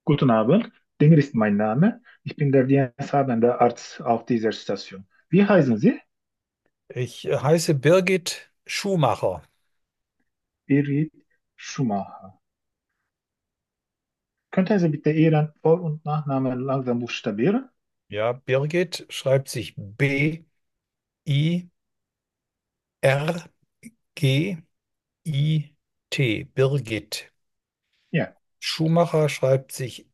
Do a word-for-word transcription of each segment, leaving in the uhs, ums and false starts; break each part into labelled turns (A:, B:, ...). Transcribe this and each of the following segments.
A: Guten Abend, Demir ist mein Name. Ich bin der diensthabende Arzt auf dieser Station. Wie heißen Sie?
B: Ich äh, heiße Birgit Schumacher.
A: Birgit Schumacher. Könnten Sie bitte Ihren Vor- und Nachnamen langsam buchstabieren?
B: Ja, Birgit schreibt sich B I R G I T. Birgit.
A: Ja,
B: Schumacher schreibt sich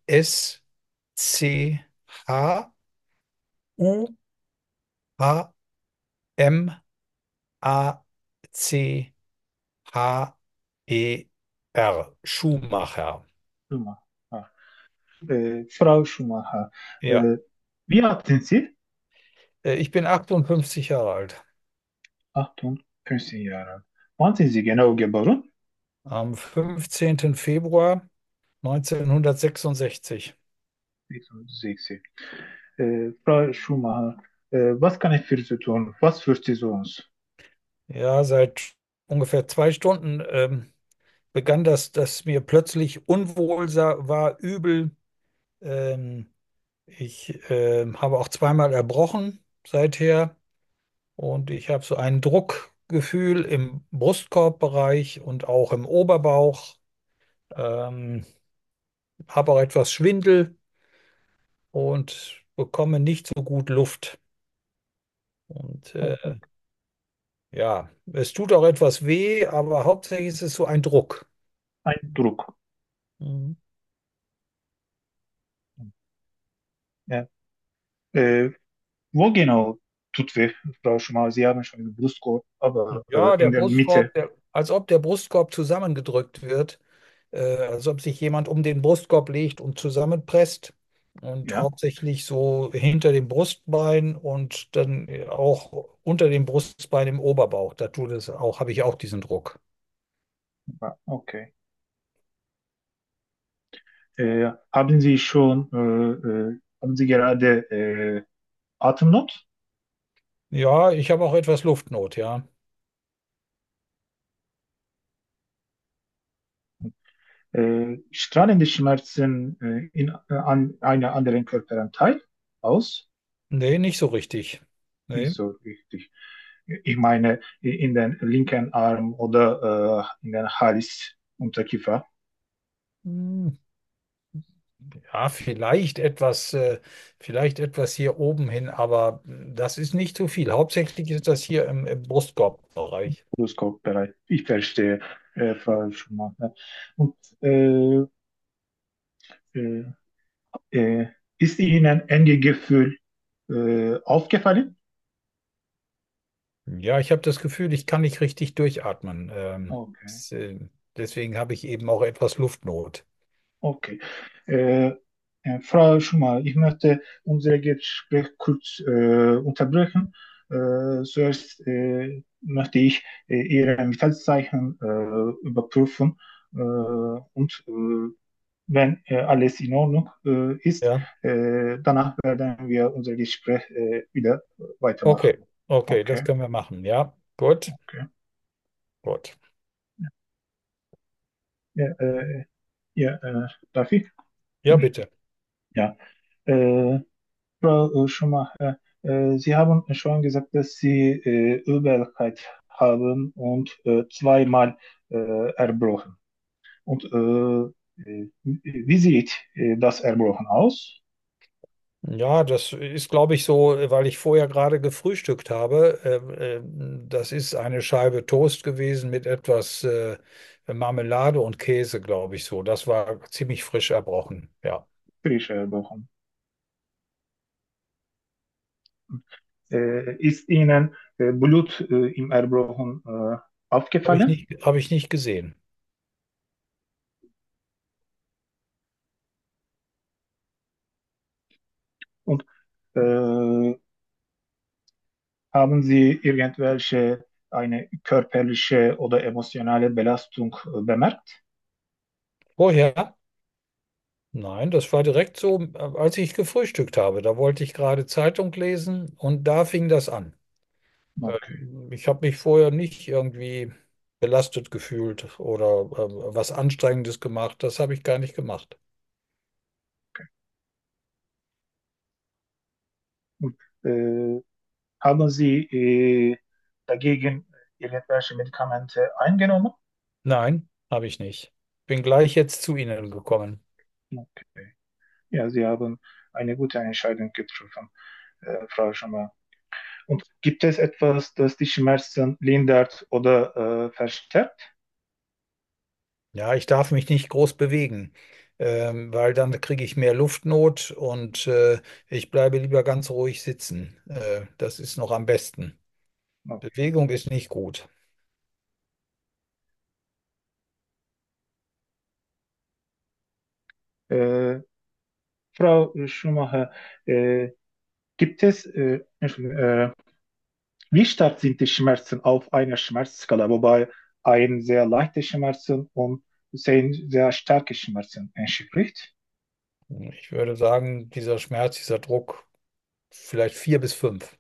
B: S-C-H-U-M-A-C-H-E-R. Schumacher.
A: Schumacher. Äh, Frau Schumacher.
B: Ja,
A: Äh, wie alt sind Sie?
B: äh, ich bin achtundfünfzig Jahre alt.
A: achtundfünfzig Jahre. Wann sind Sie genau geboren?
B: Am fünfzehnten Februar neunzehnhundertsechsundsechzig.
A: sechsundsechzig. Äh, Frau Schumacher, äh, was kann ich für Sie tun? Was führt Sie zu uns?
B: Ja, seit ungefähr zwei Stunden ähm, begann das, dass mir plötzlich unwohl sa- war, übel. Ähm, ich ähm, habe auch zweimal erbrochen seither und ich habe so ein Druckgefühl im Brustkorbbereich und auch im Oberbauch. Ähm, habe auch etwas Schwindel und bekomme nicht so gut Luft. Und äh,
A: Oh, oh,
B: ja, es tut auch etwas weh, aber hauptsächlich ist es so ein Druck.
A: ein Druck.
B: Mhm.
A: Ja. Äh, Wo genau tut weh, Frau Schumacher? Sie haben schon den Brustkorb, aber
B: Ja,
A: äh,
B: der
A: in der Mitte.
B: Brustkorb, der, als ob der Brustkorb zusammengedrückt wird, äh, als ob sich jemand um den Brustkorb legt und zusammenpresst. Und
A: Ja,
B: hauptsächlich so hinter dem Brustbein und dann auch unter dem Brustbein im Oberbauch. Da tut es auch, habe ich auch diesen Druck.
A: ah, okay. Äh, haben Sie schon, äh, äh, haben Sie gerade äh, Atemnot?
B: Ja, ich habe auch etwas Luftnot, ja.
A: Äh, strahlen die Schmerzen äh, in äh, an einer anderen Körperanteil aus?
B: Nee, nicht so richtig.
A: Nicht
B: Nee.
A: so richtig. Ich meine, in den linken Arm oder äh, in den Hals, Unterkiefer.
B: Hm. Ja, vielleicht etwas, äh, vielleicht etwas hier oben hin, aber das ist nicht so viel. Hauptsächlich ist das hier im, im Brustkorbbereich.
A: Brustkorbbereich. Ich verstehe, äh, Frau Schumacher. Und äh, äh, äh, ist Ihnen ein Gefühl äh, aufgefallen?
B: Ja, ich habe das Gefühl, ich kann nicht richtig durchatmen. Ähm,
A: Okay,
B: s- äh, deswegen habe ich eben auch etwas Luftnot.
A: okay. Äh, äh, Frau Schumacher, ich möchte unser Gespräch kurz äh, unterbrechen. Äh, zuerst äh, möchte ich äh, Ihre Vitalzeichen äh, überprüfen äh, und äh, wenn äh, alles in Ordnung äh, ist,
B: Ja,
A: äh, danach werden wir unser Gespräch äh, wieder weitermachen.
B: okay, okay, das
A: Okay,
B: können wir machen. Ja, gut,
A: okay.
B: gut.
A: Ja, äh, ja äh, darf ich?
B: Ja, bitte.
A: Ja. Äh, Frau äh, Schumacher, äh, Sie haben schon gesagt, dass Sie äh, Übelkeit haben und äh, zweimal äh, erbrochen. Und äh, äh, wie sieht äh, das Erbrochen aus?
B: Ja, das ist, glaube ich, so, weil ich vorher gerade gefrühstückt habe. Äh, äh, das ist eine Scheibe Toast gewesen mit etwas äh, Marmelade und Käse, glaube ich so. Das war ziemlich frisch erbrochen. Ja.
A: Frisch erbrochen. Äh, ist Ihnen äh, Blut äh, im Erbrochen äh,
B: Habe ich
A: aufgefallen?
B: nicht, habe ich nicht gesehen.
A: Und äh, haben Sie irgendwelche eine körperliche oder emotionale Belastung äh, bemerkt?
B: Vorher? Nein, das war direkt so, äh, als ich gefrühstückt habe. Da wollte ich gerade Zeitung lesen und da fing das an.
A: Okay.
B: Ähm, Ich habe mich vorher nicht irgendwie belastet gefühlt oder äh, was Anstrengendes gemacht. Das habe ich gar nicht gemacht.
A: Äh, Haben Sie äh, dagegen irgendwelche Medikamente eingenommen?
B: Nein, habe ich nicht. Bin gleich jetzt zu Ihnen gekommen.
A: Okay. Ja, Sie haben eine gute Entscheidung getroffen, äh, Frau Schumer. Und gibt es etwas, das die Schmerzen lindert oder äh, verstärkt?
B: Ja, ich darf mich nicht groß bewegen, ähm, weil dann kriege ich mehr Luftnot und äh, ich bleibe lieber ganz ruhig sitzen. Äh, das ist noch am besten.
A: Okay.
B: Bewegung ist nicht gut.
A: Äh, Frau Schumacher, äh, gibt es, äh, äh, wie stark sind die Schmerzen auf einer Schmerzskala, wobei ein sehr leichte Schmerzen und sehr, sehr starke Schmerzen entspricht?
B: Ich würde sagen, dieser Schmerz, dieser Druck, vielleicht vier bis fünf.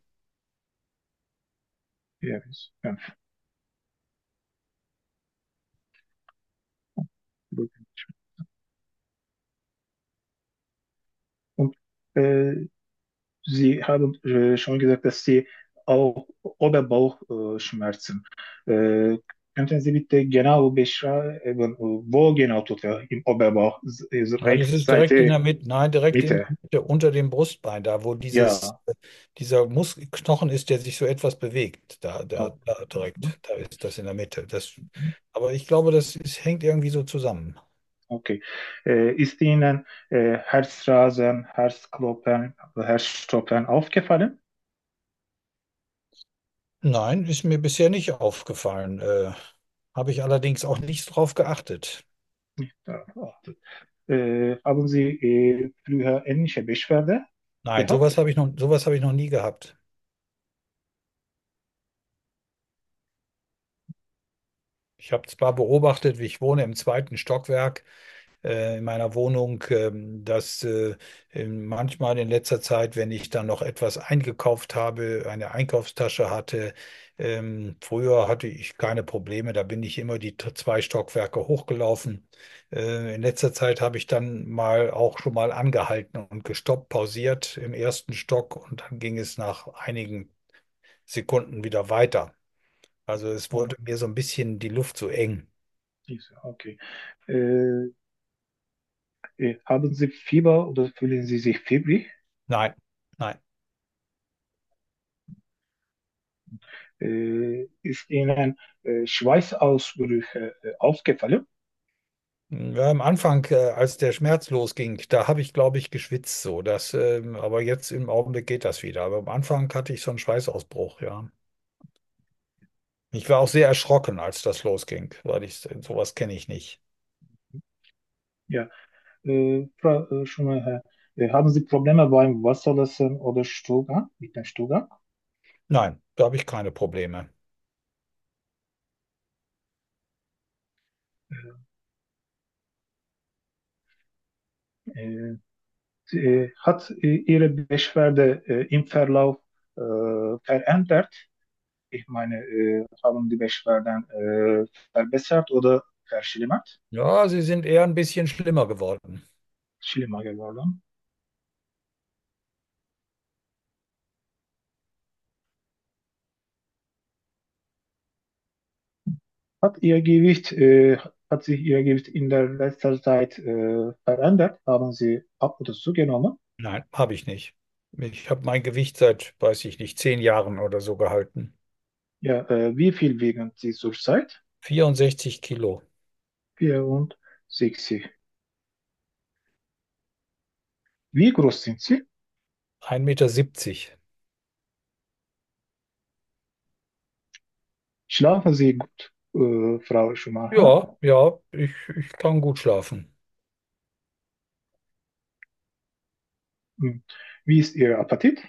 A: Ja, bis fünf. Und äh, Sie haben äh, schon gesagt, dass Sie auch Oberbauchschmerzen. Äh, könnten Sie bitte genau beschreiben, wo genau tut er im Oberbauch? S- also
B: Ja, das
A: rechte
B: ist direkt in der
A: Seite,
B: Mitte, nein, direkt in der
A: Mitte.
B: Mitte, unter dem Brustbein, da wo dieses,
A: Ja.
B: dieser Muskelknochen ist, der sich so etwas bewegt. Da, da,
A: Oh.
B: da direkt, da ist das in der Mitte. Das, aber ich glaube, das ist, hängt irgendwie so zusammen.
A: Okay. Äh, ist Ihnen äh, Herzrasen, Herzklopfen, Herzstoppen aufgefallen?
B: Nein, ist mir bisher nicht aufgefallen. Äh, habe ich allerdings auch nicht drauf geachtet.
A: Nicht darauf geachtet. Äh, haben Sie äh, früher ähnliche Beschwerde
B: Nein, sowas
A: gehabt?
B: habe ich noch, sowas habe ich noch nie gehabt. Ich habe zwar beobachtet, wie ich wohne im zweiten Stockwerk äh, in meiner Wohnung, ähm, dass äh, in- manchmal in letzter Zeit, wenn ich dann noch etwas eingekauft habe, eine Einkaufstasche hatte, ähm, früher hatte ich keine Probleme, da bin ich immer die t- zwei Stockwerke hochgelaufen. Äh, in letzter Zeit habe ich dann mal auch schon mal angehalten und gestoppt, pausiert im ersten Stock und dann ging es nach einigen Sekunden wieder weiter. Also es
A: Oh,
B: wurde mir so ein bisschen die Luft zu eng.
A: diese, okay. Äh, äh, haben Sie Fieber oder fühlen Sie sich fiebrig?
B: Nein, nein.
A: Äh, ist Ihnen äh, Schweißausbrüche äh, aufgefallen?
B: Ja, am Anfang, äh, als der Schmerz losging, da habe ich, glaube ich, geschwitzt so. Das, ähm, aber jetzt im Augenblick geht das wieder. Aber am Anfang hatte ich so einen Schweißausbruch, ja. Ich war auch sehr erschrocken, als das losging, weil ich sowas kenne ich nicht.
A: Ja. Äh, Frau äh, Schumacher, äh, haben Sie Probleme beim Wasserlassen oder Stuhlgang, mit dem Stuhlgang?
B: Nein, da habe ich keine Probleme.
A: Äh, äh, hat äh, Ihre Beschwerde äh, im Verlauf äh, verändert? Ich meine, äh, haben die Beschwerden äh, verbessert oder verschlimmert?
B: Ja, sie sind eher ein bisschen schlimmer geworden.
A: Schlimmer geworden. Hat Ihr Gewicht, äh, hat sich Ihr Gewicht in der letzten Zeit äh, verändert? Haben Sie ab oder zugenommen?
B: Nein, habe ich nicht. Ich habe mein Gewicht seit, weiß ich nicht, zehn Jahren oder so gehalten.
A: Ja, äh, wie viel wiegen Sie zurzeit?
B: vierundsechzig Kilo,
A: vierundsechzig. Wie groß sind Sie?
B: ein Meter. siebzig.
A: Schlafen Sie gut, äh, Frau Schumacher?
B: Ja, ja, ich, ich kann gut schlafen.
A: Hm. Wie ist Ihr Appetit?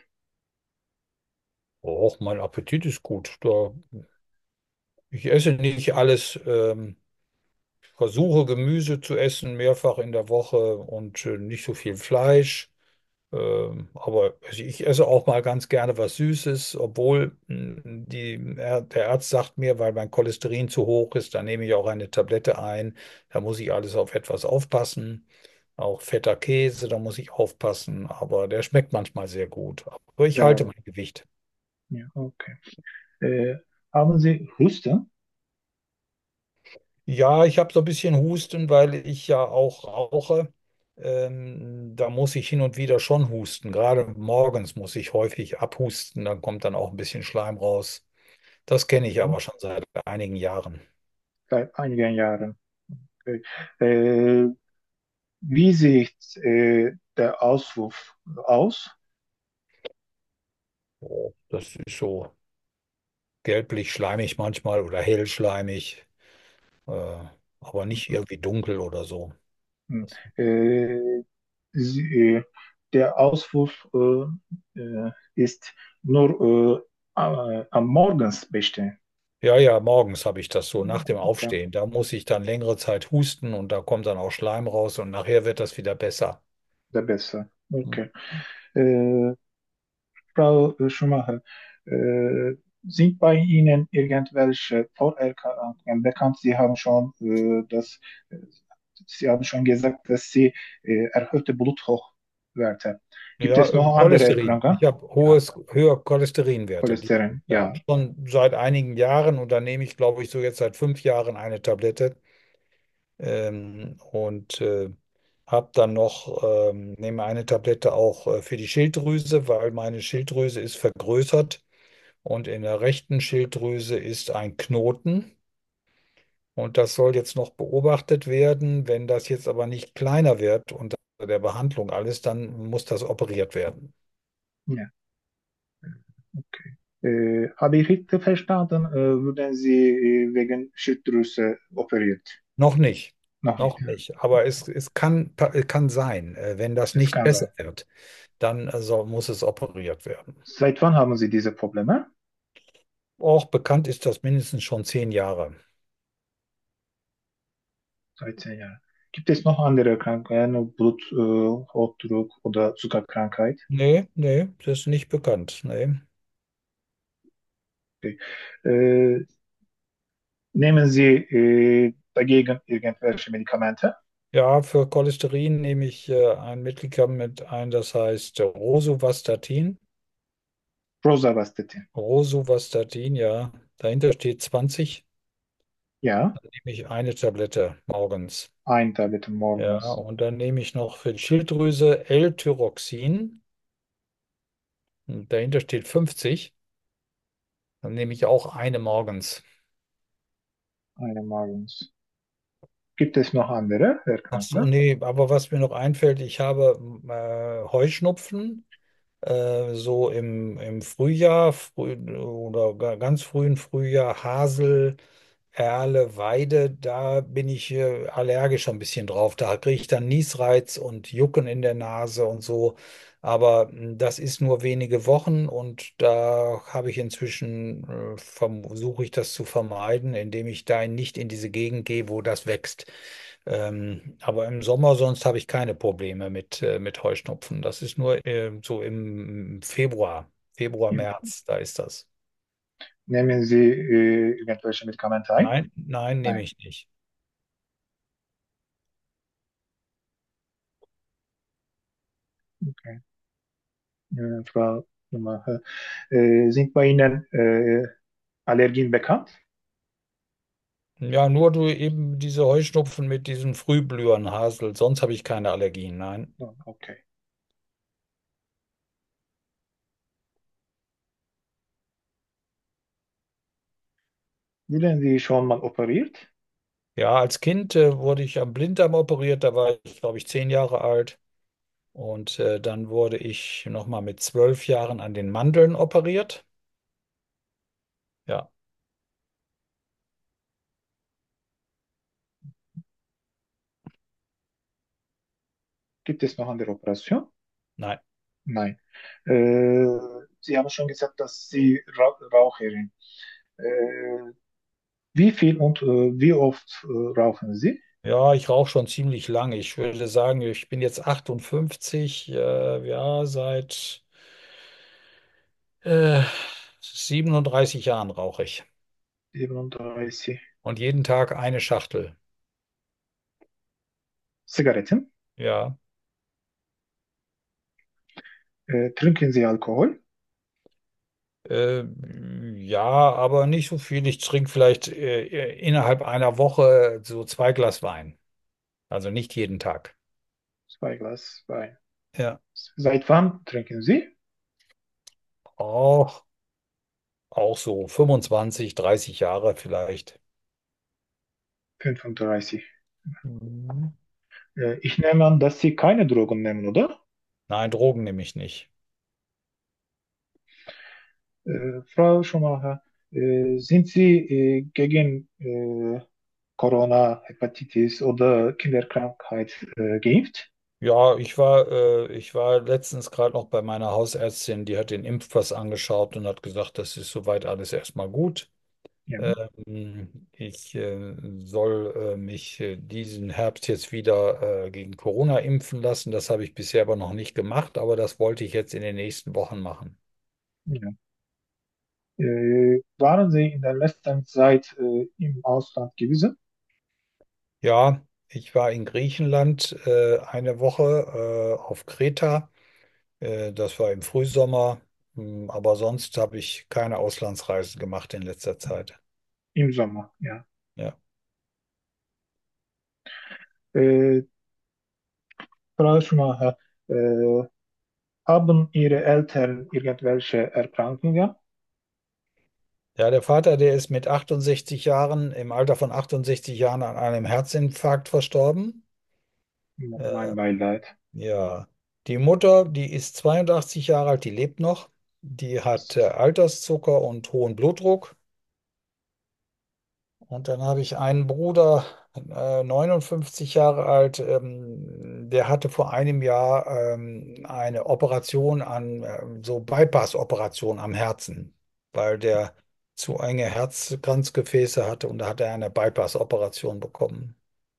B: Och, mein Appetit ist gut. Da, ich esse nicht alles. Ähm, ich versuche Gemüse zu essen, mehrfach in der Woche und äh, nicht so viel Fleisch. Ähm, aber also ich esse auch mal ganz gerne was Süßes, obwohl mh, die, er, der Arzt sagt mir, weil mein Cholesterin zu hoch ist, da nehme ich auch eine Tablette ein. Da muss ich alles auf etwas aufpassen. Auch fetter Käse, da muss ich aufpassen, aber der schmeckt manchmal sehr gut. Aber ich halte
A: Ja,
B: mein Gewicht.
A: ja, okay. Äh, Haben Sie Husten?
B: Ja, ich habe so ein bisschen Husten, weil ich ja auch rauche. Ähm, da muss ich hin und wieder schon husten. Gerade morgens muss ich häufig abhusten, dann kommt dann auch ein bisschen Schleim raus. Das kenne ich
A: Mhm.
B: aber schon seit einigen Jahren.
A: Seit einigen Jahren. Okay. Äh, Wie sieht äh, der Auswurf aus?
B: Oh, das ist so gelblich schleimig manchmal oder hellschleimig, äh, aber nicht irgendwie dunkel oder so.
A: Hm.
B: Das,
A: Äh, Sie, äh, Der Auswurf äh, äh, ist nur äh, äh, am Morgens bestehen.
B: ja, ja, morgens habe ich das so nach dem
A: Okay,
B: Aufstehen. Da muss ich dann längere Zeit husten und da kommt dann auch Schleim raus und nachher wird das wieder besser.
A: sehr besser.
B: Hm.
A: Okay. Äh, Frau Schumacher, äh, sind bei Ihnen irgendwelche Vorerkrankungen bekannt? Sie haben schon äh, das, äh, Sie haben schon gesagt, dass Sie äh, erhöhte Bluthochdruckwerte. Gibt
B: Ja,
A: es
B: äh,
A: noch andere
B: Cholesterin.
A: Erkrankungen?
B: Ich habe
A: Ja,
B: hohes, höher Cholesterinwerte. Die habe
A: Cholesterin,
B: ich ja
A: ja.
B: schon seit einigen Jahren und da nehme ich, glaube ich, so jetzt seit fünf Jahren eine Tablette. Ähm, und äh, habe dann noch, ähm, nehme eine Tablette auch äh, für die Schilddrüse, weil meine Schilddrüse ist vergrößert und in der rechten Schilddrüse ist ein Knoten. Und das soll jetzt noch beobachtet werden. Wenn das jetzt aber nicht kleiner wird unter der Behandlung alles, dann muss das operiert werden.
A: Ja, okay. Äh, habe ich richtig verstanden? Äh, würden Sie äh, wegen Schilddrüse operiert?
B: Noch nicht,
A: Noch nicht.
B: noch nicht. Aber es, es kann, kann sein, äh, wenn das
A: Es
B: nicht
A: kann
B: besser
A: sein.
B: wird, dann also muss es operiert werden.
A: Seit wann haben Sie diese Probleme?
B: Auch bekannt ist das mindestens schon zehn Jahre.
A: Seit zehn Jahren. Gibt es noch andere Krankheiten, Blut, äh, Hochdruck oder Zuckerkrankheit?
B: Nee, nee, das ist nicht bekannt. Nee.
A: Okay. Äh, Nehmen Sie äh, dagegen irgendwelche Medikamente?
B: Ja, für Cholesterin nehme ich äh, ein Medikament ein, das heißt äh, Rosuvastatin.
A: Rosuvastatin.
B: Rosuvastatin, ja. Dahinter steht zwanzig.
A: Ja,
B: Dann nehme ich eine Tablette morgens.
A: ein Tablette
B: Ja,
A: morgens.
B: und dann nehme ich noch für die Schilddrüse L-Tyroxin. Und dahinter steht fünfzig. Dann nehme ich auch eine morgens.
A: Eine morgens. Gibt es noch andere
B: Ach so,
A: Erkrankungen?
B: nee, aber was mir noch einfällt, ich habe äh, Heuschnupfen. Äh, so im, im Frühjahr früh, oder ga- ganz frühen Frühjahr Hasel, Erle, Weide, da bin ich äh, allergisch ein bisschen drauf. Da kriege ich dann Niesreiz und Jucken in der Nase und so. Aber mh, das ist nur wenige Wochen und da habe ich inzwischen, äh, versuche ich das zu vermeiden, indem ich da nicht in diese Gegend gehe, wo das wächst. Ähm, aber im Sommer sonst habe ich keine Probleme mit, äh, mit Heuschnupfen. Das ist nur äh, so im Februar, Februar,
A: Ja.
B: März, da ist das.
A: Nehmen Sie äh, irgendwelche Medikamente ein?
B: Nein, nein, nehme
A: Nein.
B: ich nicht.
A: Okay. Äh, Frau Schumacher, äh, sind bei Ihnen äh, Allergien bekannt?
B: Ja, nur du eben diese Heuschnupfen mit diesen Frühblühern, Hasel, sonst habe ich keine Allergien, nein.
A: Ja, okay. Wurden Sie schon mal operiert?
B: Ja, als Kind äh, wurde ich am Blinddarm operiert, da war ich, glaube ich, zehn Jahre alt. Und äh, dann wurde ich nochmal mit zwölf Jahren an den Mandeln operiert. Ja,
A: Gibt es noch andere Operationen?
B: nein.
A: Nein. Äh, Sie haben schon gesagt, dass Sie Ra Raucherin. Äh, Wie viel und äh, wie oft äh, rauchen Sie?
B: Ja, ich rauche schon ziemlich lange. Ich würde sagen, ich bin jetzt achtundfünfzig, äh, ja, seit äh, siebenunddreißig Jahren rauche ich.
A: siebenunddreißig.
B: Und jeden Tag eine Schachtel.
A: Zigaretten?
B: Ja.
A: Äh, trinken Sie Alkohol?
B: Äh, ja, aber nicht so viel. Ich trinke vielleicht äh, innerhalb einer Woche so zwei Glas Wein. Also nicht jeden Tag.
A: Zwei Glas Wein.
B: Ja.
A: Seit wann trinken Sie?
B: Auch, auch so fünfundzwanzig, dreißig Jahre vielleicht.
A: fünfunddreißig.
B: Mhm.
A: Äh, ich nehme an, dass Sie keine Drogen nehmen, oder?
B: Nein, Drogen nehme ich nicht.
A: Äh, Frau Schumacher, äh, sind Sie äh, gegen äh, Corona, Hepatitis oder Kinderkrankheit äh, geimpft?
B: Ja, ich war, äh, ich war letztens gerade noch bei meiner Hausärztin, die hat den Impfpass angeschaut und hat gesagt, das ist soweit alles erstmal gut.
A: Ja,
B: Ähm, ich äh, soll äh, mich äh, diesen Herbst jetzt wieder äh, gegen Corona impfen lassen. Das habe ich bisher aber noch nicht gemacht, aber das wollte ich jetzt in den nächsten Wochen machen.
A: ja. Äh, waren Sie in der letzten Zeit äh, im Ausland gewesen?
B: Ja, ich war in Griechenland äh, eine Woche äh, auf Kreta. Äh, das war im Frühsommer. Hm, aber sonst habe ich keine Auslandsreisen gemacht in letzter Zeit.
A: Im Sommer, ja.
B: Ja.
A: Äh, Frau Schumacher, äh, haben Ihre Eltern irgendwelche Erkrankungen?
B: Ja, der Vater, der ist mit achtundsechzig Jahren, im Alter von achtundsechzig Jahren an einem Herzinfarkt verstorben.
A: Mein
B: Äh,
A: Beileid.
B: ja, die Mutter, die ist zweiundachtzig Jahre alt, die lebt noch. Die hat äh, Alterszucker und hohen Blutdruck. Und dann habe ich einen Bruder, äh, neunundfünfzig Jahre alt, ähm, der hatte vor einem Jahr ähm, eine Operation an, ähm, so Bypass-Operation am Herzen, weil der zu enge Herzkranzgefäße hatte und da hat er eine Bypass-Operation bekommen.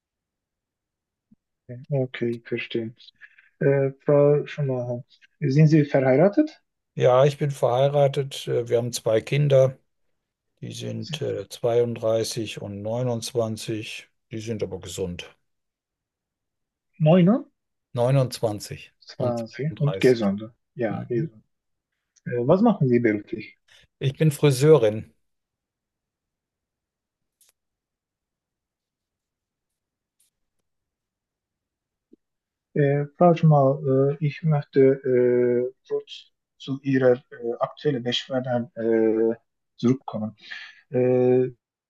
A: Okay, verstehe. Äh, Frau Schumacher, sind Sie verheiratet?
B: Ja, ich bin verheiratet, äh, wir haben zwei Kinder, die
A: Sie-
B: sind äh, zweiunddreißig und neunundzwanzig, die sind aber gesund. neunundzwanzig und
A: neunundzwanzig und
B: zweiunddreißig.
A: gesund. Ja,
B: Mhm.
A: gesund. Äh, was machen Sie beruflich?
B: Ich bin Friseurin.
A: Äh, Frau Schumacher, äh, ich möchte äh, kurz zu Ihrer äh, aktuellen Beschwerden äh, zurückkommen. Äh,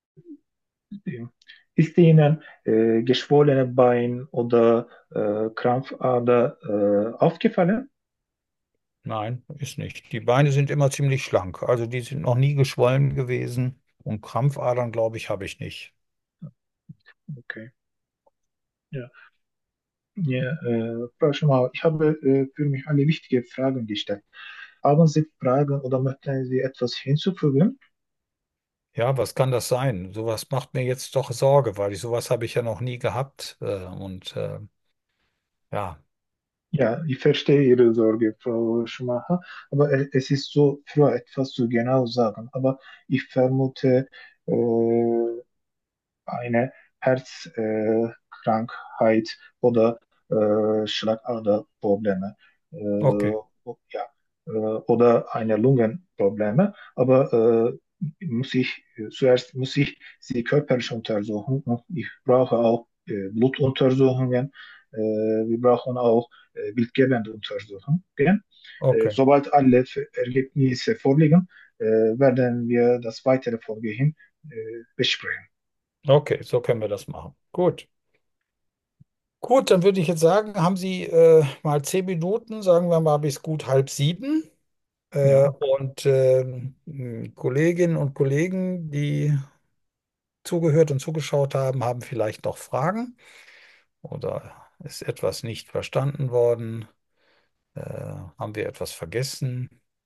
A: Ist Ihnen äh, geschwollene Bein oder äh, Krampfader äh, aufgefallen?
B: Nein, ist nicht. Die Beine sind immer ziemlich schlank. Also die sind noch nie geschwollen gewesen. Und Krampfadern, glaube ich, habe ich nicht.
A: Okay. Ja. Ja, äh, Frau Schumacher, ich habe äh, für mich alle wichtige Fragen gestellt. Haben Sie Fragen oder möchten Sie etwas hinzufügen?
B: Ja, was kann das sein? Sowas macht mir jetzt doch Sorge, weil ich sowas habe ich ja noch nie gehabt. Äh, und äh, ja,
A: Ja, ich verstehe Ihre Sorge, Frau Schumacher, aber e- es ist so früh etwas zu genau sagen. Aber ich vermute, äh, eine Herzkrankheit äh, Krankheit oder äh, Schlagaderprobleme
B: okay,
A: äh, ja, äh, oder eine Lungenprobleme. Aber äh, muss ich zuerst muss ich sie körperlich untersuchen. Und ich brauche auch äh, Blutuntersuchungen. Äh, wir brauchen auch äh, bildgebende Untersuchungen. Äh,
B: okay,
A: sobald alle Ergebnisse vorliegen, äh, werden wir das weitere Vorgehen äh, besprechen.
B: okay, so können wir das machen. Gut. Gut, dann würde ich jetzt sagen, haben Sie äh, mal zehn Minuten, sagen wir mal bis gut halb sieben. Äh,
A: Ja,
B: und ähm, Kolleginnen und Kollegen, die zugehört und zugeschaut haben, haben vielleicht noch Fragen oder ist etwas nicht verstanden worden? Äh, haben wir etwas vergessen?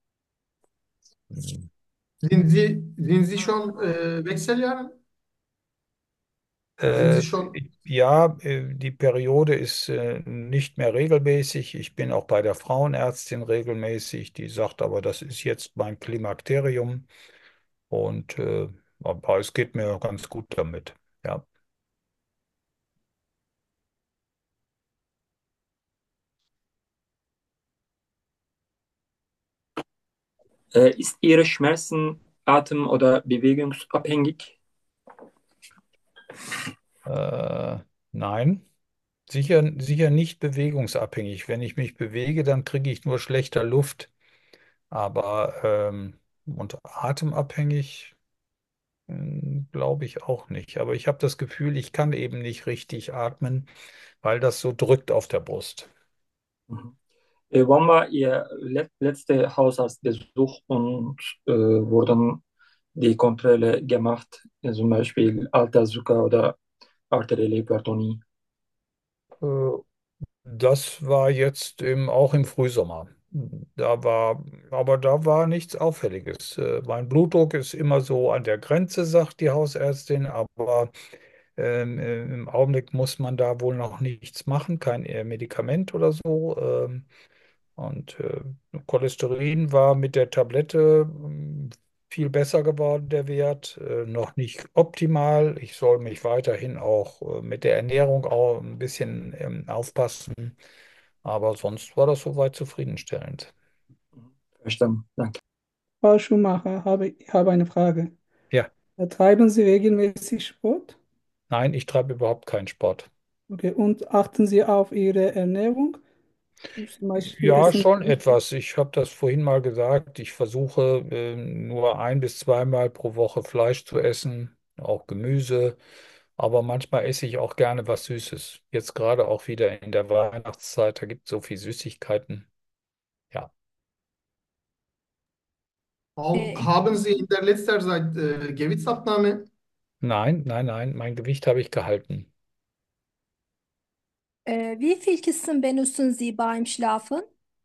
B: Hm.
C: Sind Sie, sind Sie schon äh, Wechseljahren? Sind
B: Äh,
C: Sie schon?
B: ja, äh, die Periode ist äh, nicht mehr regelmäßig. Ich bin auch bei der Frauenärztin regelmäßig. Die sagt aber, das ist jetzt mein Klimakterium und äh, aber es geht mir ganz gut damit. Ja.
D: Äh, ist Ihre Schmerzen atem- oder bewegungsabhängig?
B: Äh, nein, sicher, sicher nicht bewegungsabhängig. Wenn ich mich bewege, dann kriege ich nur schlechter Luft. Aber ähm, und atemabhängig, glaube ich auch nicht. Aber ich habe das Gefühl, ich kann eben nicht richtig atmen, weil das so drückt auf der Brust.
D: Mhm. Äh, wann war Ihr let letzter Hausarztbesuch und äh, wurden die Kontrolle gemacht, äh, zum Beispiel Alterszucker oder arterielle Hypertonie?
B: Äh, Das war jetzt im, auch im Frühsommer. Da war, aber da war nichts Auffälliges. Äh, Mein Blutdruck ist immer so an der Grenze, sagt die Hausärztin, aber ähm, äh, im Augenblick muss man da wohl noch nichts machen, kein äh, Medikament oder so. Ähm, und äh, Cholesterin war mit der Tablette ähm, viel besser geworden, der Wert. Äh, noch nicht optimal. Ich soll mich weiterhin auch äh, mit der Ernährung auch ein bisschen ähm, aufpassen. Aber sonst war das soweit zufriedenstellend.
D: Mhm. Verstanden, danke.
E: Frau Schumacher, habe, ich habe eine Frage.
B: Ja,
E: Treiben Sie regelmäßig Sport?
B: nein, ich treibe überhaupt keinen Sport.
E: Okay, und achten Sie auf Ihre Ernährung? Zum Beispiel
B: Ja,
E: essen
B: schon
E: Sie.
B: etwas. Ich habe das vorhin mal gesagt. Ich versuche ähm, nur ein bis zweimal pro Woche Fleisch zu essen, auch Gemüse. Aber manchmal esse ich auch gerne was Süßes. Jetzt gerade auch wieder in der Weihnachtszeit, da gibt es so viel Süßigkeiten. Ja,
C: Hal-
F: Äh,
C: Haben Sie in der letzter Zeit äh, Gewichtsabnahme?
B: nein, nein, nein, mein Gewicht habe ich gehalten.
F: äh, Wie viel Kissen benutzen Sie beim Schlafen?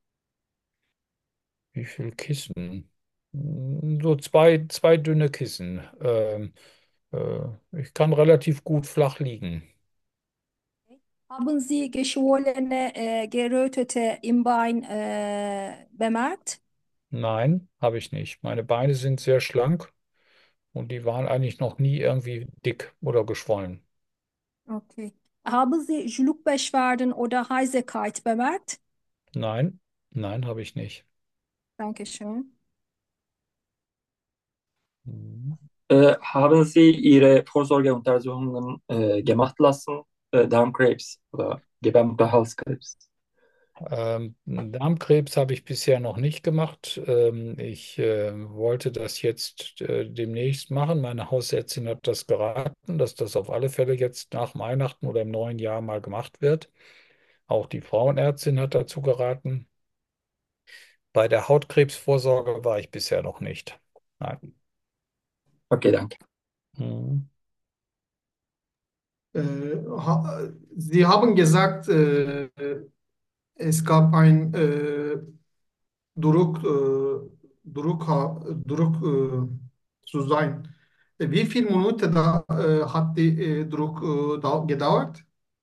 B: Wie viel Kissen? Hm, So zwei, zwei dünne Kissen. Ähm, äh, ich kann relativ gut flach liegen.
F: Haben Sie geschwollene, äh, gerötete im Bein äh, bemerkt?
B: Nein, habe ich nicht. Meine Beine sind sehr schlank und die waren eigentlich noch nie irgendwie dick oder geschwollen.
F: Okay. Haben Sie Schluckbeschwerden oder Heiserkeit bemerkt?
B: Nein, nein, habe ich nicht.
F: Dankeschön.
B: Mhm.
D: Äh, haben Sie Ihre Vorsorgeuntersuchungen äh, gemacht lassen? Äh, Darmkrebs oder Gebärmutterhalskrebs?
B: Ähm, Darmkrebs habe ich bisher noch nicht gemacht. Ähm, ich äh, wollte das jetzt äh, demnächst machen. Meine Hausärztin hat das geraten, dass das auf alle Fälle jetzt nach Weihnachten oder im neuen Jahr mal gemacht wird. Auch die Frauenärztin hat dazu geraten. Bei der Hautkrebsvorsorge war ich bisher noch nicht. Nein.
D: Okay, danke.
B: Mhm.
C: Äh, ha Sie haben gesagt, äh, es gab ein äh, Druck, äh, Druck, ha- Druck äh, zu sein. Wie viele Minuten da, äh, hat die äh, Druck äh, da, gedauert?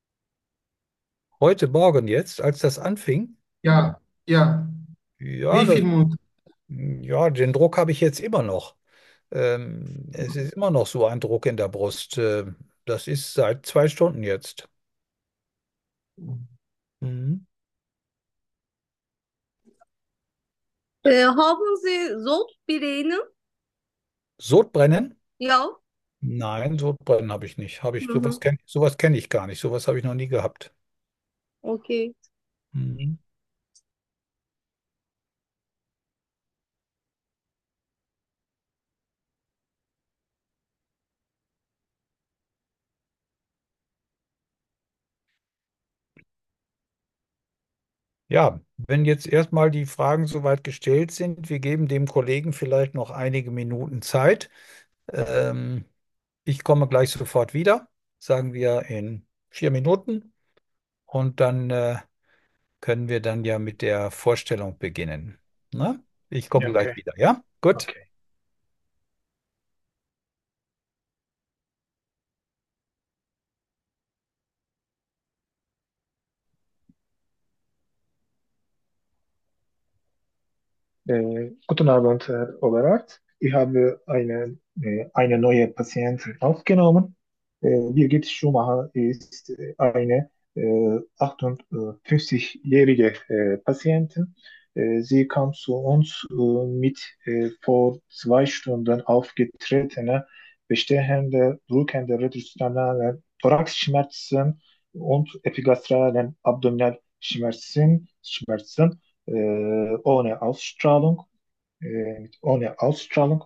B: Heute Morgen jetzt, als das anfing,
C: Ja, ja.
B: ja,
C: Wie
B: das,
C: viele Minuten?
B: ja, den Druck habe ich jetzt immer noch. Ähm, es ist immer noch so ein Druck in der Brust. Äh, das ist seit zwei Stunden jetzt. Mhm.
G: Äh, haben Sie Sodbrennen?
B: Sodbrennen?
G: Ja.
B: Nein, Sodbrennen habe ich nicht. Habe ich, sowas
G: Mhm.
B: kenne sowas kenne ich gar nicht. Sowas habe ich noch nie gehabt.
G: Okay.
B: Mhm. Ja, wenn jetzt erstmal die Fragen soweit gestellt sind, wir geben dem Kollegen vielleicht noch einige Minuten Zeit. Ähm, Ich komme gleich sofort wieder, sagen wir in vier Minuten. Und dann äh, können wir dann ja mit der Vorstellung beginnen. Na? Ich komme
A: Ja,
B: gleich
A: okay.
B: wieder, ja? Gut.
A: Okay. Äh, guten Abend, Herr Oberarzt. Ich habe eine, äh, eine neue Patientin aufgenommen. Äh, Birgit Schumacher ist äh, eine äh, achtundfünfzig-jährige äh, Patientin. Äh, sie kam zu uns äh, mit äh, vor zwei Stunden aufgetretene bestehende drückende retrosternalen Thoraxschmerzen und epigastralen Abdominalschmerzen, Schmerzen, äh, ohne Ausstrahlung, äh, ohne Ausstrahlung.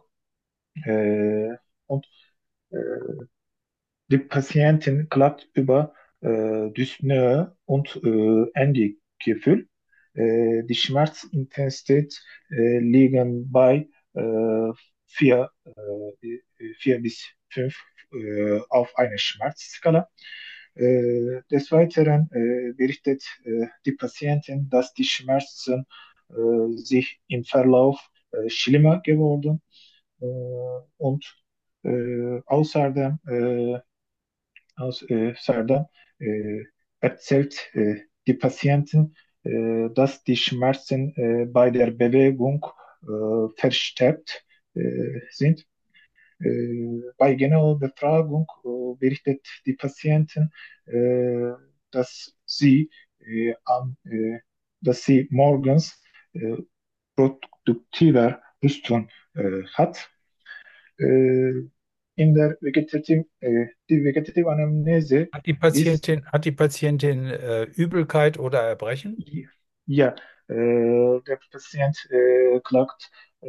A: Äh, und äh, die Patientin klagt über äh, Dyspnoe und äh, Endegefühl. Äh, die Schmerzintensität äh, liegen bei äh, vier, äh, vier bis fünf äh, auf einer Schmerzskala. Äh, des Weiteren äh, berichtet äh, die Patientin, dass die Schmerzen äh, sich im Verlauf äh, schlimmer geworden äh, und äh, außerdem äh, aus äh, Serdar äh, erzählt äh, die Patienten, äh, dass die Schmerzen äh, bei der Bewegung äh, verstärkt äh, sind. Äh, bei genauer Befragung äh, berichtet die Patienten, äh, dass sie, äh, am, äh, dass sie morgens äh, produktiver Rüstung äh, hat. Äh, in der vegetativ, äh, die vegetative Anamnese
B: Hat die
A: ist,
B: Patientin, hat die Patientin äh, Übelkeit oder Erbrechen?
A: ja, äh, der Patient äh, klagt äh,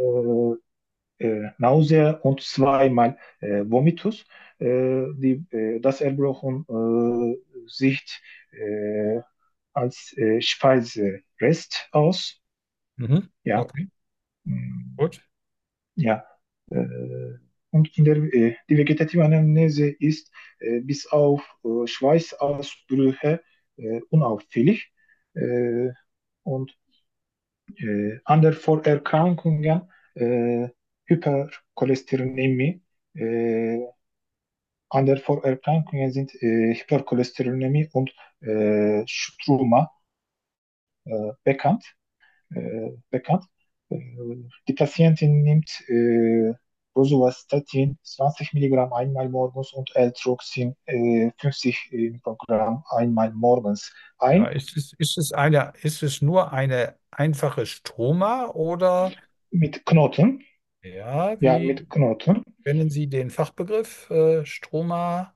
A: äh, Nausea und zweimal äh, Vomitus. Äh, die, äh, das Erbrochen äh, sieht äh, als äh, Speiserest aus.
B: Mhm.
A: Ja,
B: Okay,
A: mm,
B: gut.
A: ja. Äh, und in der, äh, die vegetative Anamnese ist äh, bis auf äh, Schweißausbrüche äh, unauffällig. Äh, und äh, andere Vorerkrankungen, äh, Hypercholesterinämie, äh, andere Vorerkrankungen sind äh, Hypercholesterinämie und äh, Struma äh, bekannt. Äh, bekannt. Äh, die Patientin nimmt äh, Rosuvastatin zwanzig Milligramm einmal morgens und L-Troxin äh, fünfzig Mikrogramm einmal morgens
B: Ja,
A: ein
B: ist es, ist es eine, ist es nur eine einfache Stroma oder
A: mit Knoten.
B: ja,
A: Ja,
B: wie
A: mit Knoten.
B: kennen Sie den Fachbegriff äh, Stroma?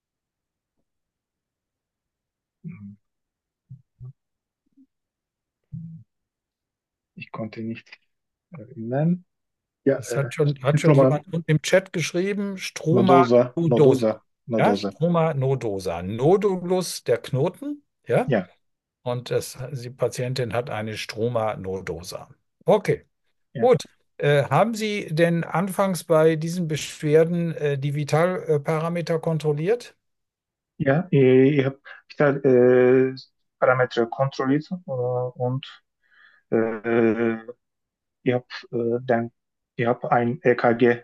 A: Ich konnte nicht erinnern. Ja,
B: Es
A: äh,
B: hat schon, hat schon
A: Diploma
B: jemand unten im Chat geschrieben, Stroma
A: Nodosa,
B: nodosa.
A: Nodosa,
B: Ja,
A: Nodosa.
B: Stroma nodosa. Nodulus der Knoten, ja,
A: Ja,
B: und das, die Patientin hat eine Stroma nodosa. Okay,
A: ja,
B: gut. Äh, haben Sie denn anfangs bei diesen Beschwerden äh, die Vitalparameter kontrolliert?
A: ja. Ich, ich habe vital äh, Parameter kontrolliert äh, und äh, ich habe äh, dann ich habe ein E K G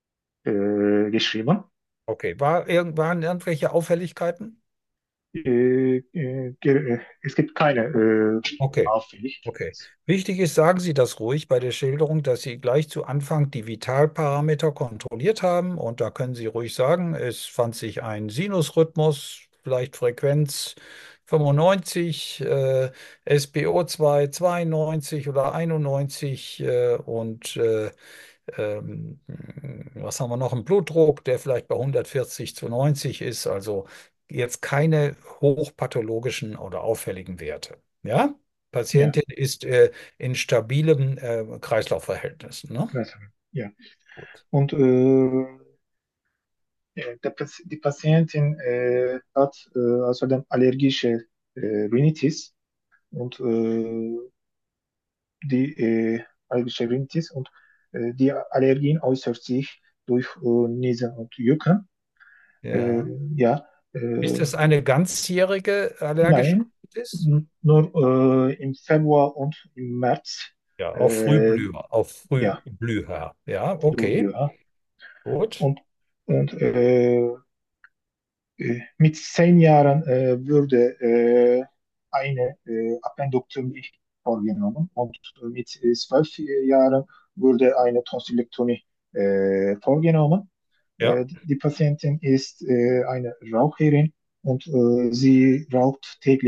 A: äh, geschrieben.
B: Okay, war, irgend- waren irgendwelche Auffälligkeiten?
A: Äh, äh, ge- es gibt keine äh,
B: Okay,
A: Auffälligkeit.
B: okay. Wichtig ist, sagen Sie das ruhig bei der Schilderung, dass Sie gleich zu Anfang die Vitalparameter kontrolliert haben. Und da können Sie ruhig sagen, es fand sich ein Sinusrhythmus, vielleicht Frequenz fünfundneunzig, äh, S P O zwei zweiundneunzig oder einundneunzig äh, und äh, ähm, was haben wir noch? Ein Blutdruck, der vielleicht bei hundertvierzig zu neunzig ist. Also jetzt keine hochpathologischen oder auffälligen Werte. Ja?
A: Ja,
B: Patientin ist äh, in stabilen äh, Kreislaufverhältnissen. Ne?
A: klasse. Ja.
B: Gut.
A: Und äh, äh, der, Pas- die Patientin äh, hat äh, außerdem allergische äh, Rhinitis und äh, die äh, allergische Rhinitis und äh, die Allergien äußert sich durch äh, Niesen und Jucken. Äh,
B: Ja.
A: ja,
B: Ist
A: äh,
B: das eine ganzjährige allergische
A: nein,
B: Rhinitis?
A: n- nur äh, im Februar und im März.
B: Ja, auf
A: Äh,
B: Frühblüher, auf
A: ja,
B: Frühblüher. Ja, okay,
A: ja.
B: gut.
A: Und, und äh, äh, mit zehn Jahren äh, wurde äh, eine äh, Appendektomie vorgenommen und mit äh, zwölf Jahren wurde eine Tonsillektomie äh, vorgenommen.
B: Ja,
A: Äh, die, die Patientin ist äh, eine Raucherin und äh, sie raucht täglich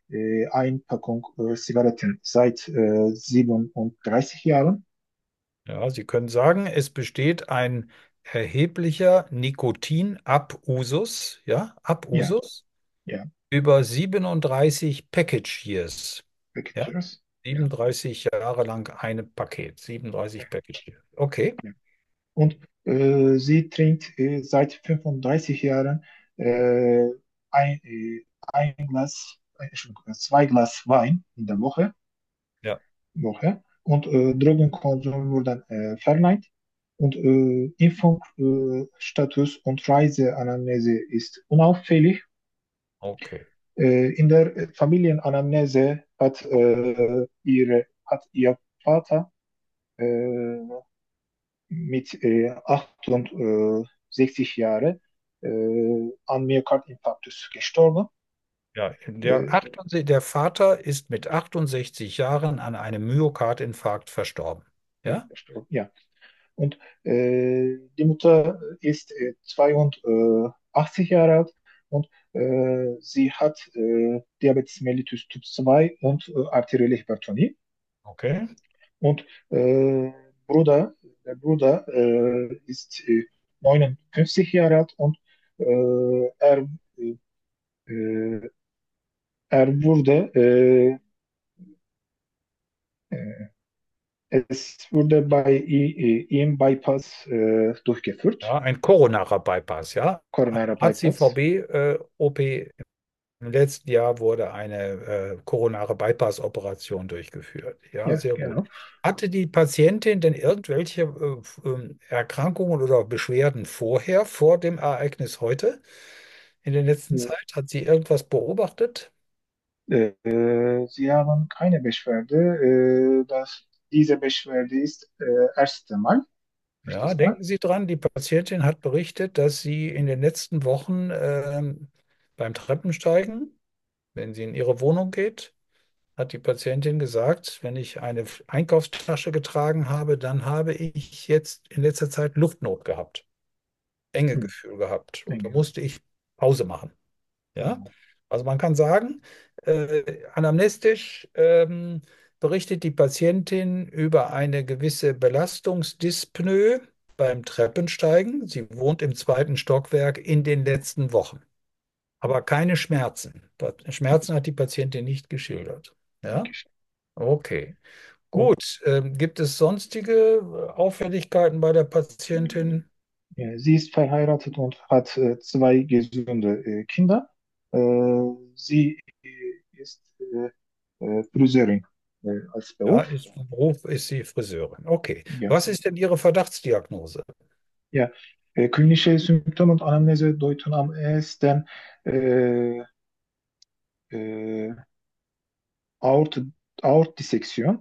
A: äh, eine Packung äh, Zigaretten seit äh, siebenunddreißig Jahren.
B: Ja, Sie können sagen, es besteht ein erheblicher Nikotinabusus, ja,
A: Ja,
B: Abusus
A: ja,
B: über siebenunddreißig Package Years. Ja,
A: Packages. Ja,
B: siebenunddreißig Jahre lang ein Paket,
A: ja,
B: siebenunddreißig Package Years. Okay,
A: ja. Und äh, sie trinkt äh, seit fünfunddreißig Jahren äh, ein, äh, ein Glas, äh, Entschuldigung, zwei Glas Wein in der Woche.
B: ja,
A: Woche. Und äh, Drogenkonsum wurden äh, verneint. Und äh, Impfungsstatus äh, Status und Reiseanamnese ist unauffällig.
B: okay.
A: Äh, in der Familienanamnese hat, äh, ihre, hat ihr Vater äh, mit äh, achtundsechzig Jahren äh, an Myokardinfarktus gestorben.
B: Ja, der,
A: Äh,
B: achtundsechzig, der Vater ist mit achtundsechzig Jahren an einem Myokardinfarkt verstorben.
A: ja,
B: Ja?
A: gestorben. Ja. Und äh, die Mutter ist äh, zweiundachtzig Jahre alt und äh, sie hat äh, Diabetes mellitus Typ zwei und äh, arterielle Hypertonie.
B: Okay.
A: Und äh, Bruder, der Bruder äh, ist äh, neunundfünfzig Jahre alt und äh, er, äh, er wurde, äh, äh, es wurde bei i- ihm Bypass äh, durchgeführt,
B: Ja, ein koronarer Bypass, ja.
A: koronarer Bypass.
B: H C V B-O P im letzten Jahr wurde eine äh, koronare Bypass-Operation durchgeführt. Ja,
A: Ja,
B: sehr gut.
A: genau.
B: Hatte die Patientin denn irgendwelche äh, f- ähm, Erkrankungen oder Beschwerden vorher, vor dem Ereignis heute? In der letzten Zeit hat sie irgendwas beobachtet?
A: Äh, äh, Sie haben keine Beschwerde. Äh, das, diese Beschwerde ist äh, erste Mal,
B: Ja,
A: erstes Mal.
B: denken Sie dran, die Patientin hat berichtet, dass sie in den letzten Wochen ähm, beim Treppensteigen, wenn sie in ihre Wohnung geht, hat die Patientin gesagt, wenn ich eine Einkaufstasche getragen habe, dann habe ich jetzt in letzter Zeit Luftnot gehabt,
A: Hm,
B: Engegefühl gehabt und da
A: denke.
B: musste ich Pause machen. Ja,
A: Genau.
B: also man kann sagen, äh, anamnestisch ähm, berichtet die Patientin über eine gewisse Belastungsdyspnoe beim Treppensteigen. Sie wohnt im zweiten Stockwerk in den letzten Wochen, aber keine Schmerzen. Schmerzen hat die Patientin nicht geschildert. Ja,
A: Dankeschön.
B: okay.
A: Und
B: Gut. Ähm, gibt es sonstige äh, Auffälligkeiten bei der Patientin?
A: äh, sie ist verheiratet und hat äh, zwei gesunde äh, Kinder. Äh, sie äh, ist äh, äh, Friseurin äh, als
B: Ja,
A: Beruf.
B: ist, vom Beruf ist sie Friseurin. Okay.
A: Ja,
B: Was ist denn Ihre Verdachtsdiagnose?
A: ja. Äh, klinische Symptome und Anamnese deuten am ehesten äh, äh, Aort, Aortdissektion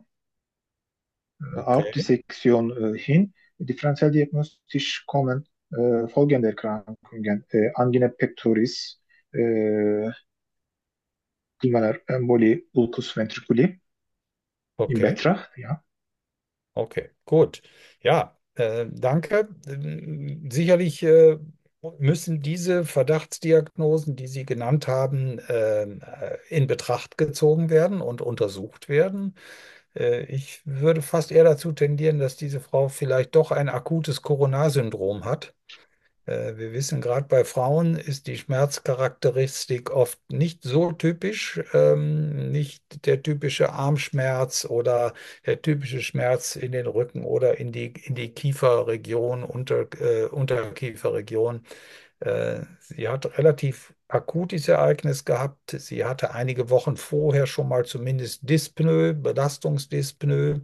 B: Okay,
A: Aortdissektion äh, hin. Differentialdiagnostisch kommen äh, folgende Erkrankungen: äh, Angina pectoris, äh, pulmonale Embolie, Ulcus ventriculi in
B: okay,
A: Betracht. Ja.
B: okay, gut. Ja, äh, danke. Ähm, Sicherlich äh, müssen diese Verdachtsdiagnosen, die Sie genannt haben, ähm, äh, in Betracht gezogen werden und untersucht werden. Äh, ich würde fast eher dazu tendieren, dass diese Frau vielleicht doch ein akutes Coronarsyndrom hat. Äh, Wir wissen, gerade bei Frauen ist die Schmerzcharakteristik oft nicht so typisch, ähm, nicht der typische Armschmerz oder der typische Schmerz in den Rücken oder in die, in die Kieferregion, unter, äh, Unterkieferregion. Äh, sie hat relativ akut dieses Ereignis gehabt. Sie hatte einige Wochen vorher schon mal zumindest Dyspnoe, Belastungsdyspnoe.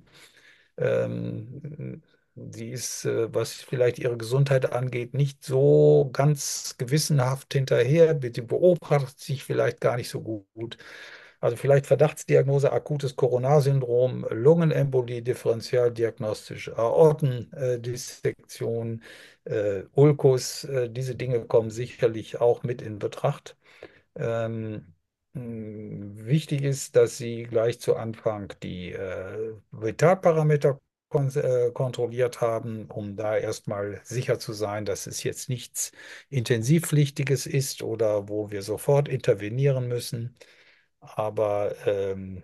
B: Ähm, Sie ist, äh, was vielleicht ihre Gesundheit angeht, nicht so ganz gewissenhaft hinterher. Sie beobachtet sich vielleicht gar nicht so gut. Also vielleicht Verdachtsdiagnose akutes Coronarsyndrom, Lungenembolie, differentialdiagnostisch Aortendissektion, äh, Ulkus. Äh, diese Dinge kommen sicherlich auch mit in Betracht. Ähm, mh, Wichtig ist, dass Sie gleich zu Anfang die äh, Vitalparameter kon äh, kontrolliert haben, um da erstmal sicher zu sein, dass es jetzt nichts Intensivpflichtiges ist oder wo wir sofort intervenieren müssen. aber ähm,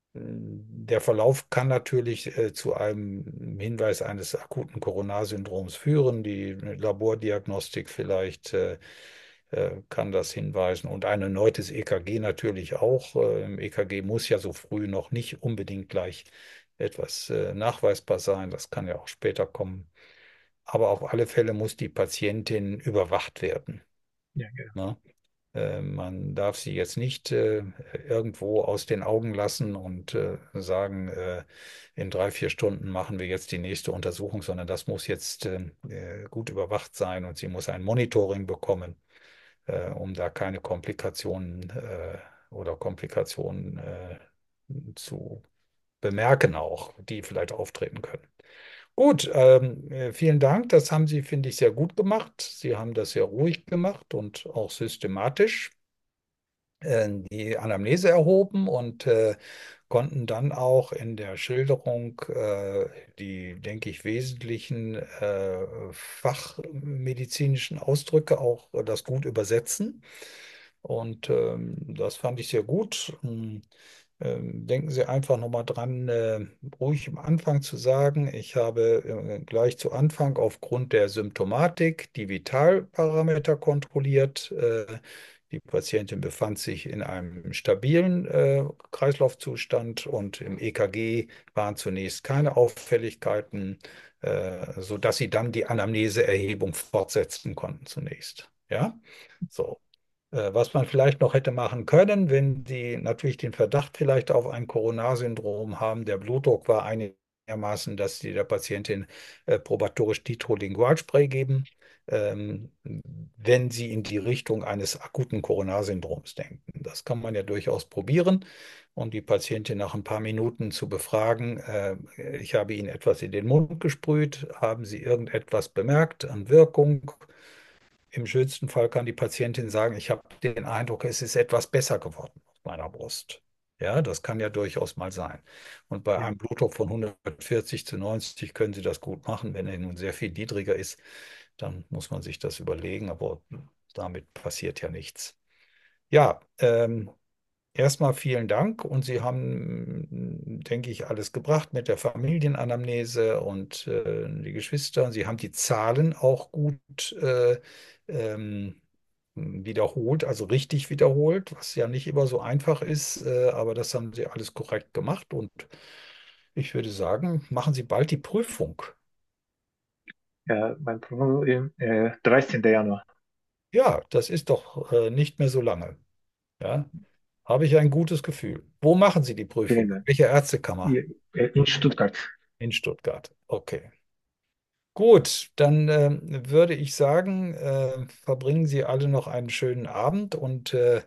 B: der Verlauf kann natürlich äh, zu einem Hinweis eines akuten Coronarsyndroms führen. Die Labordiagnostik vielleicht äh, äh, kann das hinweisen und ein erneutes E K G natürlich auch. Äh, Im E K G muss ja so früh noch nicht unbedingt gleich etwas äh, nachweisbar sein. Das kann ja auch später kommen. Aber auf alle Fälle muss die Patientin überwacht werden.
A: Ja, genau.
B: Ne? Äh, Man darf sie jetzt nicht äh, irgendwo aus den Augen lassen und äh, sagen, äh, in drei, vier Stunden machen wir jetzt die nächste Untersuchung, sondern das muss jetzt äh, äh, gut überwacht sein und sie muss ein Monitoring bekommen, äh, um da keine Komplikationen äh, oder Komplikationen äh, zu bemerken auch, die vielleicht auftreten können. Gut, ähm, äh, vielen Dank. Das haben Sie, finde ich, sehr gut gemacht. Sie haben das sehr ruhig gemacht und auch systematisch äh, die Anamnese erhoben und äh, konnten dann auch in der Schilderung äh, die, denke ich, wesentlichen äh, fachmedizinischen Ausdrücke auch äh, das gut übersetzen. Und ähm, das fand ich sehr gut. Hm, ähm, denken Sie einfach nochmal dran, äh, ruhig am Anfang zu sagen, ich habe äh, gleich zu Anfang aufgrund der Symptomatik die Vitalparameter kontrolliert. Äh, die Patientin befand sich in einem stabilen äh, Kreislaufzustand und im E K G waren zunächst keine Auffälligkeiten, äh, sodass sie dann die Anamneseerhebung fortsetzen konnten zunächst. Ja, so. Äh, Was man vielleicht noch hätte machen können, wenn Sie natürlich den Verdacht vielleicht auf ein Coronarsyndrom haben, der Blutdruck war einigermaßen, dass Sie der Patientin äh, probatorisch Nitrolingualspray geben, ähm, wenn Sie in die Richtung eines akuten Coronarsyndroms denken. Das kann man ja durchaus probieren und die Patientin nach ein paar Minuten zu befragen. Äh, ich habe Ihnen etwas in den Mund gesprüht. Haben Sie irgendetwas bemerkt an Wirkung? Im schönsten Fall kann die Patientin sagen, ich habe den Eindruck, es ist etwas besser geworden auf meiner Brust. Ja, das kann ja durchaus mal sein. Und bei
A: Ja.
B: einem Blutdruck von hundertvierzig zu neunzig können Sie das gut machen. Wenn er nun sehr viel niedriger ist, dann muss man sich das überlegen, aber damit passiert ja nichts. Ja, ähm, erstmal vielen Dank und Sie haben, denke ich, alles gebracht mit der Familienanamnese und äh, die Geschwister. Sie haben die Zahlen auch gut äh, ähm, wiederholt, also richtig wiederholt, was ja nicht immer so einfach ist, äh, aber das haben Sie alles korrekt gemacht und ich würde sagen, machen Sie bald die Prüfung.
A: Ja, mein Prognoz im äh, dreizehnten Januar.
B: Ja, das ist doch äh, nicht mehr so lange. Ja, habe ich ein gutes Gefühl. Wo machen Sie die
A: Vielen
B: Prüfung?
A: Dank.
B: Welche Ärztekammer?
A: Ja, äh, in Stuttgart.
B: In Stuttgart. Okay. Gut, dann ähm, würde ich sagen, äh, verbringen Sie alle noch einen schönen Abend und äh,